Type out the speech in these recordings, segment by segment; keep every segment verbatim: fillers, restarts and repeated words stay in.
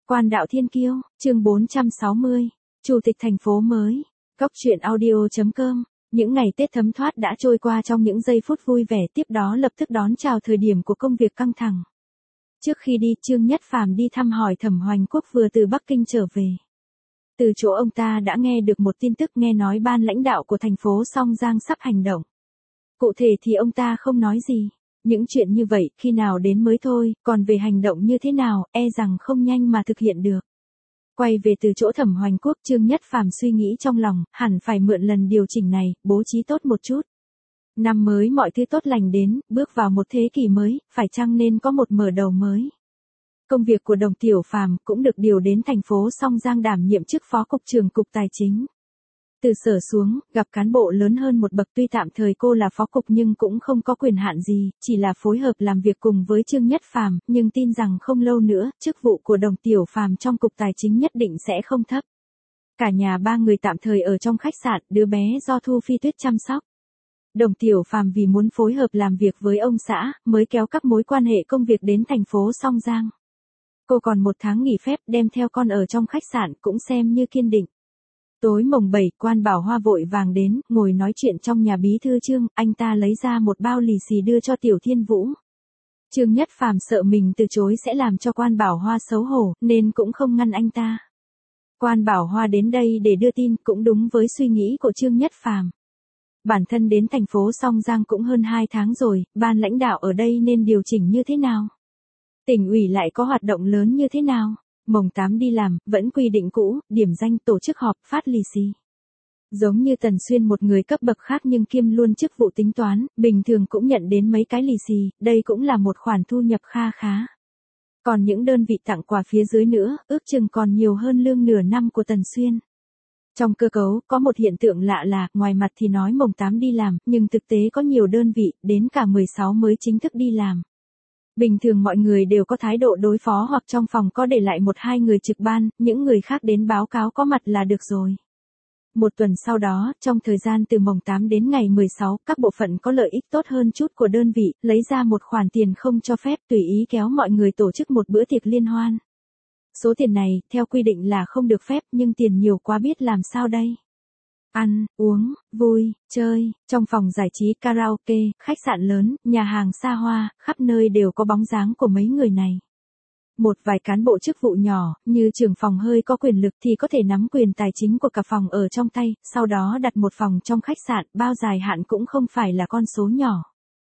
Quan đạo thiên kiêu, chương bốn trăm sáu mươi, Chủ tịch thành phố mới. Góc truyện audio chấm com. Những ngày Tết thấm thoát đã trôi qua trong những giây phút vui vẻ, tiếp đó lập tức đón chào thời điểm của công việc căng thẳng. Trước khi đi, Trương Nhất Phàm đi thăm hỏi Thẩm Hoành Quốc vừa từ Bắc Kinh trở về. Từ chỗ ông ta đã nghe được một tin tức, nghe nói ban lãnh đạo của thành phố Song Giang sắp hành động. Cụ thể thì ông ta không nói gì. Những chuyện như vậy khi nào đến mới thôi, còn về hành động như thế nào, e rằng không nhanh mà thực hiện được. Quay về từ chỗ Thẩm Hoành Quốc, Trương Nhất Phàm suy nghĩ trong lòng, hẳn phải mượn lần điều chỉnh này, bố trí tốt một chút. Năm mới mọi thứ tốt lành đến, bước vào một thế kỷ mới, phải chăng nên có một mở đầu mới. Công việc của Đồng Tiểu Phàm cũng được điều đến thành phố Song Giang đảm nhiệm chức Phó Cục trưởng Cục Tài chính. Từ sở xuống, gặp cán bộ lớn hơn một bậc, tuy tạm thời cô là phó cục nhưng cũng không có quyền hạn gì, chỉ là phối hợp làm việc cùng với Trương Nhất Phàm, nhưng tin rằng không lâu nữa, chức vụ của Đồng Tiểu Phàm trong Cục Tài chính nhất định sẽ không thấp. Cả nhà ba người tạm thời ở trong khách sạn, đứa bé do Thu Phi Tuyết chăm sóc. Đồng Tiểu Phàm vì muốn phối hợp làm việc với ông xã, mới kéo các mối quan hệ công việc đến thành phố Song Giang. Cô còn một tháng nghỉ phép, đem theo con ở trong khách sạn cũng xem như kiên định. Tối mồng bảy, Quan Bảo Hoa vội vàng đến, ngồi nói chuyện trong nhà bí thư Trương, anh ta lấy ra một bao lì xì đưa cho Tiểu Thiên Vũ. Trương Nhất Phàm sợ mình từ chối sẽ làm cho Quan Bảo Hoa xấu hổ, nên cũng không ngăn anh ta. Quan Bảo Hoa đến đây để đưa tin, cũng đúng với suy nghĩ của Trương Nhất Phàm. Bản thân đến thành phố Song Giang cũng hơn hai tháng rồi, ban lãnh đạo ở đây nên điều chỉnh như thế nào? Tỉnh ủy lại có hoạt động lớn như thế nào? Mồng tám đi làm, vẫn quy định cũ, điểm danh, tổ chức họp, phát lì xì. Giống như Tần Xuyên một người cấp bậc khác nhưng kiêm luôn chức vụ tính toán, bình thường cũng nhận đến mấy cái lì xì, đây cũng là một khoản thu nhập kha khá. Còn những đơn vị tặng quà phía dưới nữa, ước chừng còn nhiều hơn lương nửa năm của Tần Xuyên. Trong cơ cấu, có một hiện tượng lạ là, ngoài mặt thì nói mồng tám đi làm, nhưng thực tế có nhiều đơn vị, đến cả mười sáu mới chính thức đi làm. Bình thường mọi người đều có thái độ đối phó hoặc trong phòng có để lại một hai người trực ban, những người khác đến báo cáo có mặt là được rồi. Một tuần sau đó, trong thời gian từ mồng tám đến ngày mười sáu, các bộ phận có lợi ích tốt hơn chút của đơn vị, lấy ra một khoản tiền không cho phép, tùy ý kéo mọi người tổ chức một bữa tiệc liên hoan. Số tiền này, theo quy định là không được phép, nhưng tiền nhiều quá biết làm sao đây. Ăn, uống, vui, chơi, trong phòng giải trí, karaoke, khách sạn lớn, nhà hàng xa hoa, khắp nơi đều có bóng dáng của mấy người này. Một vài cán bộ chức vụ nhỏ, như trưởng phòng hơi có quyền lực thì có thể nắm quyền tài chính của cả phòng ở trong tay, sau đó đặt một phòng trong khách sạn, bao dài hạn cũng không phải là con số nhỏ.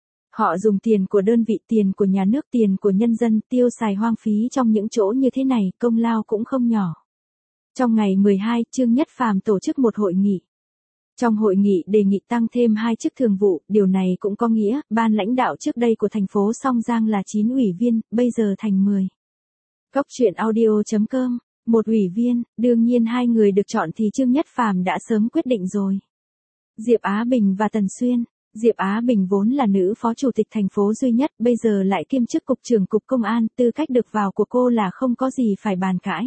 Họ dùng tiền của đơn vị, tiền của nhà nước, tiền của nhân dân, tiêu xài hoang phí trong những chỗ như thế này, công lao cũng không nhỏ. Trong ngày mười hai, Trương Nhất Phàm tổ chức một hội nghị. Trong hội nghị đề nghị tăng thêm hai chức thường vụ, điều này cũng có nghĩa, ban lãnh đạo trước đây của thành phố Song Giang là chín ủy viên, bây giờ thành mười. Góc truyện audio chấm com, một ủy viên, đương nhiên hai người được chọn thì Trương Nhất Phàm đã sớm quyết định rồi. Diệp Á Bình và Tần Xuyên. Diệp Á Bình vốn là nữ phó chủ tịch thành phố duy nhất, bây giờ lại kiêm chức cục trưởng cục công an, tư cách được vào của cô là không có gì phải bàn cãi.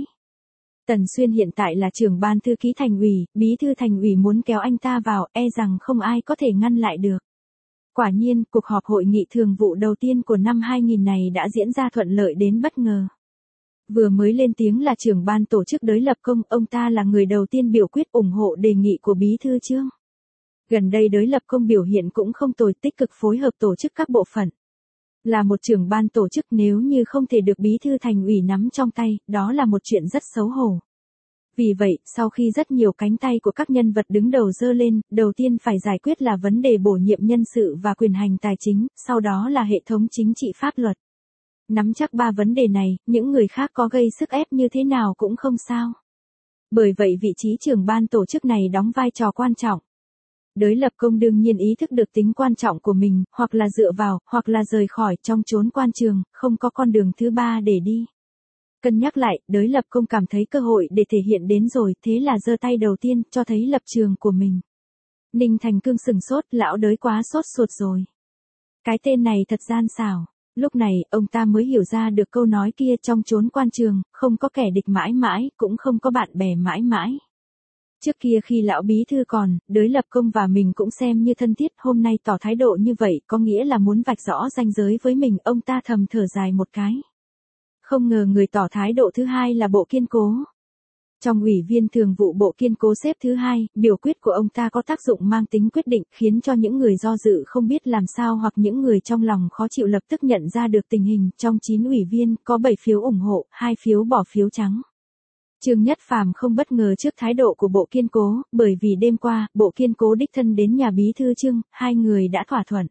Tần Xuyên hiện tại là trưởng ban thư ký thành ủy, bí thư thành ủy muốn kéo anh ta vào, e rằng không ai có thể ngăn lại được. Quả nhiên, cuộc họp hội nghị thường vụ đầu tiên của năm hai nghìn này đã diễn ra thuận lợi đến bất ngờ. Vừa mới lên tiếng là trưởng ban tổ chức Đới Lập Công, ông ta là người đầu tiên biểu quyết ủng hộ đề nghị của bí thư Trương. Gần đây Đới Lập Công biểu hiện cũng không tồi, tích cực phối hợp tổ chức các bộ phận. Là một trưởng ban tổ chức, nếu như không thể được bí thư thành ủy nắm trong tay, đó là một chuyện rất xấu hổ. Vì vậy, sau khi rất nhiều cánh tay của các nhân vật đứng đầu giơ lên, đầu tiên phải giải quyết là vấn đề bổ nhiệm nhân sự và quyền hành tài chính, sau đó là hệ thống chính trị pháp luật. Nắm chắc ba vấn đề này, những người khác có gây sức ép như thế nào cũng không sao. Bởi vậy vị trí trưởng ban tổ chức này đóng vai trò quan trọng. Đới Lập Công đương nhiên ý thức được tính quan trọng của mình, hoặc là dựa vào, hoặc là rời khỏi, trong chốn quan trường, không có con đường thứ ba để đi. Cân nhắc lại, Đới Lập Công cảm thấy cơ hội để thể hiện đến rồi, thế là giơ tay đầu tiên, cho thấy lập trường của mình. Ninh Thành Cương sừng sốt, lão Đới quá sốt ruột rồi. Cái tên này thật gian xảo. Lúc này, ông ta mới hiểu ra được câu nói kia, trong chốn quan trường, không có kẻ địch mãi mãi, cũng không có bạn bè mãi mãi. Trước kia khi lão bí thư còn, Đới Lập Công và mình cũng xem như thân thiết, hôm nay tỏ thái độ như vậy có nghĩa là muốn vạch rõ ranh giới với mình, ông ta thầm thở dài một cái. Không ngờ người tỏ thái độ thứ hai là Bộ Kiên Cố. Trong ủy viên thường vụ Bộ Kiên Cố xếp thứ hai, biểu quyết của ông ta có tác dụng mang tính quyết định, khiến cho những người do dự không biết làm sao hoặc những người trong lòng khó chịu lập tức nhận ra được tình hình. Trong chín ủy viên, có bảy phiếu ủng hộ, hai phiếu bỏ phiếu trắng. Trương Nhất Phàm không bất ngờ trước thái độ của Bộ Kiên Cố, bởi vì đêm qua, Bộ Kiên Cố đích thân đến nhà bí thư Trương, hai người đã thỏa thuận.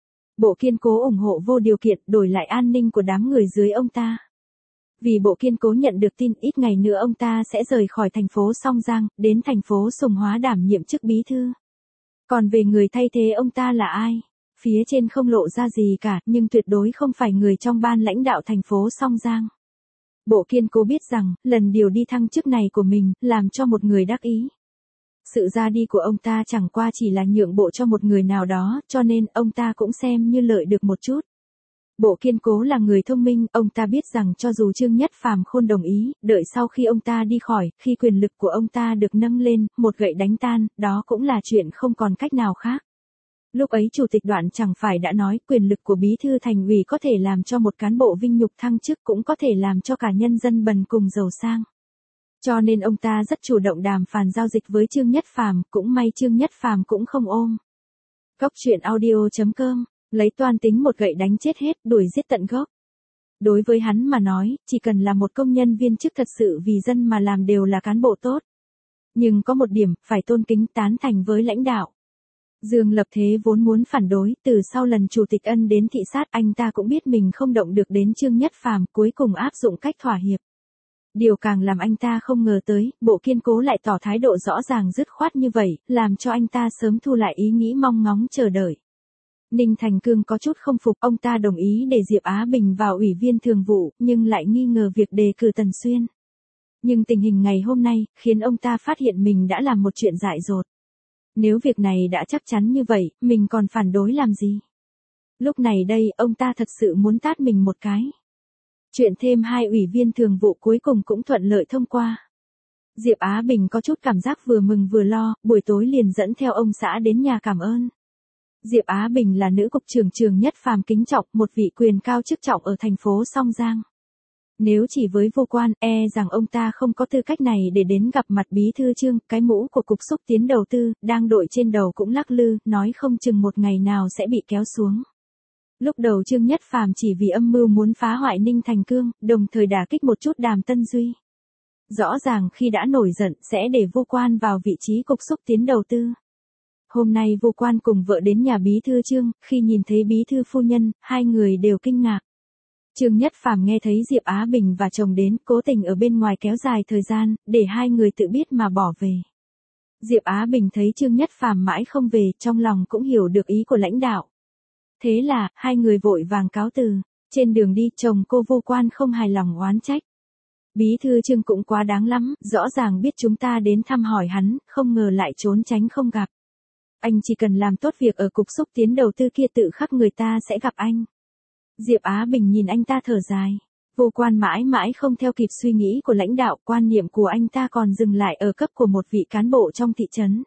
Bộ Kiên Cố ủng hộ vô điều kiện, đổi lại an ninh của đám người dưới ông ta. Vì Bộ Kiên Cố nhận được tin ít ngày nữa ông ta sẽ rời khỏi thành phố Song Giang, đến thành phố Sùng Hóa đảm nhiệm chức bí thư. Còn về người thay thế ông ta là ai? Phía trên không lộ ra gì cả, nhưng tuyệt đối không phải người trong ban lãnh đạo thành phố Song Giang. Bộ Kiên Cố biết rằng, lần điều đi thăng chức này của mình, làm cho một người đắc ý. Sự ra đi của ông ta chẳng qua chỉ là nhượng bộ cho một người nào đó, cho nên ông ta cũng xem như lợi được một chút. Bộ Kiên Cố là người thông minh, ông ta biết rằng cho dù Trương Nhất Phàm Khôn đồng ý, đợi sau khi ông ta đi khỏi, khi quyền lực của ông ta được nâng lên, một gậy đánh tan, đó cũng là chuyện không còn cách nào khác. Lúc ấy Chủ tịch Đoạn chẳng phải đã nói quyền lực của bí thư thành ủy có thể làm cho một cán bộ vinh nhục thăng chức cũng có thể làm cho cả nhân dân bần cùng giàu sang. Cho nên ông ta rất chủ động đàm phán giao dịch với Trương Nhất Phàm, cũng may Trương Nhất Phàm cũng không ôm. Góc truyện audio chấm com, lấy toan tính một gậy đánh chết hết, đuổi giết tận gốc. Đối với hắn mà nói, chỉ cần là một công nhân viên chức thật sự vì dân mà làm đều là cán bộ tốt. Nhưng có một điểm, phải tôn kính tán thành với lãnh đạo. Dương Lập Thế vốn muốn phản đối, từ sau lần Chủ tịch Ân đến thị sát anh ta cũng biết mình không động được đến Trương Nhất Phàm, cuối cùng áp dụng cách thỏa hiệp. Điều càng làm anh ta không ngờ tới, Bộ Kiên Cố lại tỏ thái độ rõ ràng dứt khoát như vậy, làm cho anh ta sớm thu lại ý nghĩ mong ngóng chờ đợi. Ninh Thành Cương có chút không phục, ông ta đồng ý để Diệp Á Bình vào ủy viên thường vụ, nhưng lại nghi ngờ việc đề cử Tần Xuyên. Nhưng tình hình ngày hôm nay, khiến ông ta phát hiện mình đã làm một chuyện dại dột. Nếu việc này đã chắc chắn như vậy, mình còn phản đối làm gì? Lúc này đây, ông ta thật sự muốn tát mình một cái. Chuyện thêm hai ủy viên thường vụ cuối cùng cũng thuận lợi thông qua. Diệp Á Bình có chút cảm giác vừa mừng vừa lo, buổi tối liền dẫn theo ông xã đến nhà cảm ơn. Diệp Á Bình là nữ cục trưởng Trương Nhất Phàm kính trọng, một vị quyền cao chức trọng ở thành phố Song Giang. Nếu chỉ với vô quan, e rằng ông ta không có tư cách này để đến gặp mặt bí thư Trương, cái mũ của cục xúc tiến đầu tư, đang đội trên đầu cũng lắc lư, nói không chừng một ngày nào sẽ bị kéo xuống. Lúc đầu Trương Nhất Phàm chỉ vì âm mưu muốn phá hoại Ninh Thành Cương, đồng thời đả kích một chút Đàm Tân Duy. Rõ ràng khi đã nổi giận sẽ để vô quan vào vị trí cục xúc tiến đầu tư. Hôm nay vô quan cùng vợ đến nhà bí thư Trương, khi nhìn thấy bí thư phu nhân, hai người đều kinh ngạc. Trương Nhất Phàm nghe thấy Diệp Á Bình và chồng đến, cố tình ở bên ngoài kéo dài thời gian, để hai người tự biết mà bỏ về. Diệp Á Bình thấy Trương Nhất Phàm mãi không về, trong lòng cũng hiểu được ý của lãnh đạo. Thế là, hai người vội vàng cáo từ. Trên đường đi, chồng cô vô quan không hài lòng oán trách. Bí thư Trương cũng quá đáng lắm, rõ ràng biết chúng ta đến thăm hỏi hắn, không ngờ lại trốn tránh không gặp. Anh chỉ cần làm tốt việc ở cục xúc tiến đầu tư kia tự khắc người ta sẽ gặp anh. Diệp Á Bình nhìn anh ta thở dài. Vô quan mãi mãi không theo kịp suy nghĩ của lãnh đạo, quan niệm của anh ta còn dừng lại ở cấp của một vị cán bộ trong thị trấn.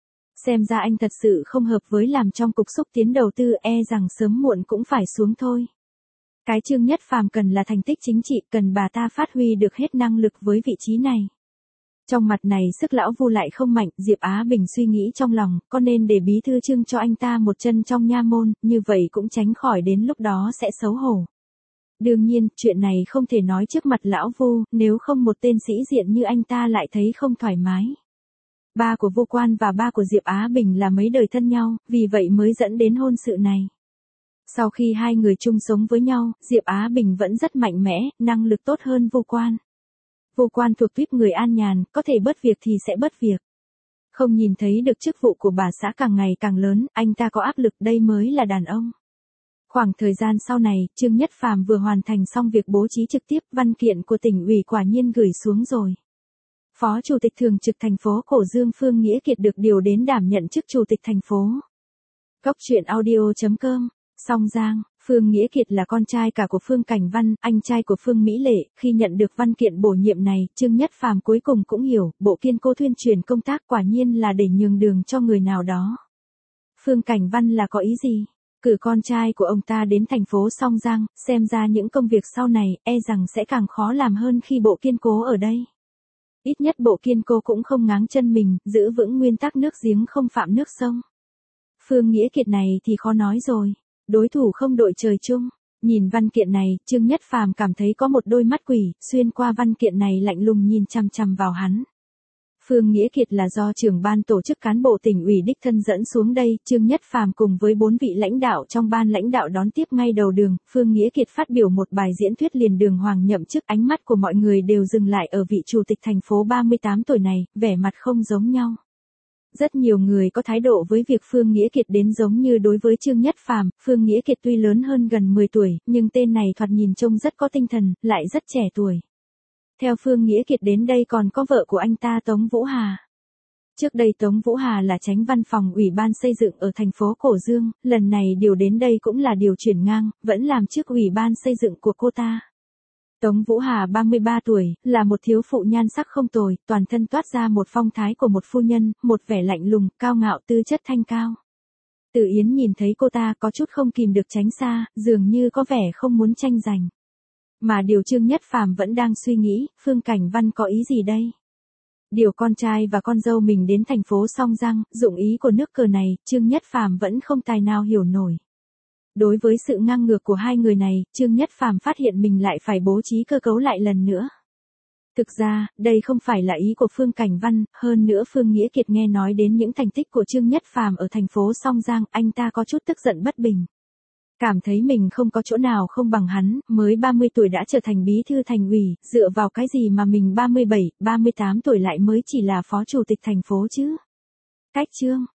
Xem ra anh thật sự không hợp với làm trong cục xúc tiến đầu tư, e rằng sớm muộn cũng phải xuống thôi. Cái Trương Nhất Phàm cần là thành tích chính trị, cần bà ta phát huy được hết năng lực với vị trí này. Trong mặt này sức lão Vu lại không mạnh, Diệp Á Bình suy nghĩ trong lòng, có nên để bí thư Trương cho anh ta một chân trong nha môn, như vậy cũng tránh khỏi đến lúc đó sẽ xấu hổ. Đương nhiên, chuyện này không thể nói trước mặt lão Vu, nếu không một tên sĩ diện như anh ta lại thấy không thoải mái. Ba của Vô Quan và ba của Diệp Á Bình là mấy đời thân nhau, vì vậy mới dẫn đến hôn sự này. Sau khi hai người chung sống với nhau, Diệp Á Bình vẫn rất mạnh mẽ, năng lực tốt hơn Vô Quan. Vô Quan thuộc tuýp người an nhàn, có thể bớt việc thì sẽ bớt việc. Không nhìn thấy được chức vụ của bà xã càng ngày càng lớn, anh ta có áp lực, đây mới là đàn ông. Khoảng thời gian sau này, Trương Nhất Phàm vừa hoàn thành xong việc bố trí trực tiếp, văn kiện của tỉnh ủy quả nhiên gửi xuống rồi. Phó Chủ tịch Thường trực thành phố Cổ Dương Phương Nghĩa Kiệt được điều đến đảm nhận chức Chủ tịch thành phố. Góc truyện audio chấm com, Song Giang, Phương Nghĩa Kiệt là con trai cả của Phương Cảnh Văn, anh trai của Phương Mỹ Lệ, khi nhận được văn kiện bổ nhiệm này, Trương Nhất Phàm cuối cùng cũng hiểu, Bộ Kiên Cố thuyên truyền công tác quả nhiên là để nhường đường cho người nào đó. Phương Cảnh Văn là có ý gì? Cử con trai của ông ta đến thành phố Song Giang, xem ra những công việc sau này, e rằng sẽ càng khó làm hơn khi Bộ Kiên Cố ở đây. Ít nhất Bộ Kiên Cố cũng không ngáng chân mình, giữ vững nguyên tắc nước giếng không phạm nước sông. Phương Nghĩa Kiệt này thì khó nói rồi, đối thủ không đội trời chung. Nhìn văn kiện này, Trương Nhất Phàm cảm thấy có một đôi mắt quỷ, xuyên qua văn kiện này lạnh lùng nhìn chằm chằm vào hắn. Phương Nghĩa Kiệt là do trưởng ban tổ chức cán bộ tỉnh ủy đích thân dẫn xuống đây, Trương Nhất Phàm cùng với bốn vị lãnh đạo trong ban lãnh đạo đón tiếp ngay đầu đường, Phương Nghĩa Kiệt phát biểu một bài diễn thuyết liền đường hoàng nhậm chức, ánh mắt của mọi người đều dừng lại ở vị chủ tịch thành phố ba mươi tám tuổi này, vẻ mặt không giống nhau. Rất nhiều người có thái độ với việc Phương Nghĩa Kiệt đến giống như đối với Trương Nhất Phàm, Phương Nghĩa Kiệt tuy lớn hơn gần mười tuổi, nhưng tên này thoạt nhìn trông rất có tinh thần, lại rất trẻ tuổi. Theo Phương Nghĩa Kiệt đến đây còn có vợ của anh ta Tống Vũ Hà. Trước đây Tống Vũ Hà là chánh văn phòng Ủy ban xây dựng ở thành phố Cổ Dương, lần này điều đến đây cũng là điều chuyển ngang, vẫn làm chức Ủy ban xây dựng của cô ta. Tống Vũ Hà ba mươi ba tuổi, là một thiếu phụ nhan sắc không tồi, toàn thân toát ra một phong thái của một phu nhân, một vẻ lạnh lùng, cao ngạo, tư chất thanh cao. Từ Yến nhìn thấy cô ta có chút không kìm được tránh xa, dường như có vẻ không muốn tranh giành. Mà điều Trương Nhất Phàm vẫn đang suy nghĩ, Phương Cảnh Văn có ý gì đây? Điều con trai và con dâu mình đến thành phố Song Giang, dụng ý của nước cờ này, Trương Nhất Phàm vẫn không tài nào hiểu nổi. Đối với sự ngang ngược của hai người này, Trương Nhất Phàm phát hiện mình lại phải bố trí cơ cấu lại lần nữa. Thực ra, đây không phải là ý của Phương Cảnh Văn, hơn nữa Phương Nghĩa Kiệt nghe nói đến những thành tích của Trương Nhất Phàm ở thành phố Song Giang, anh ta có chút tức giận bất bình. Cảm thấy mình không có chỗ nào không bằng hắn, mới ba mươi tuổi đã trở thành bí thư thành ủy, dựa vào cái gì mà mình ba mươi bảy, ba mươi tám tuổi lại mới chỉ là phó chủ tịch thành phố chứ? Cách Trương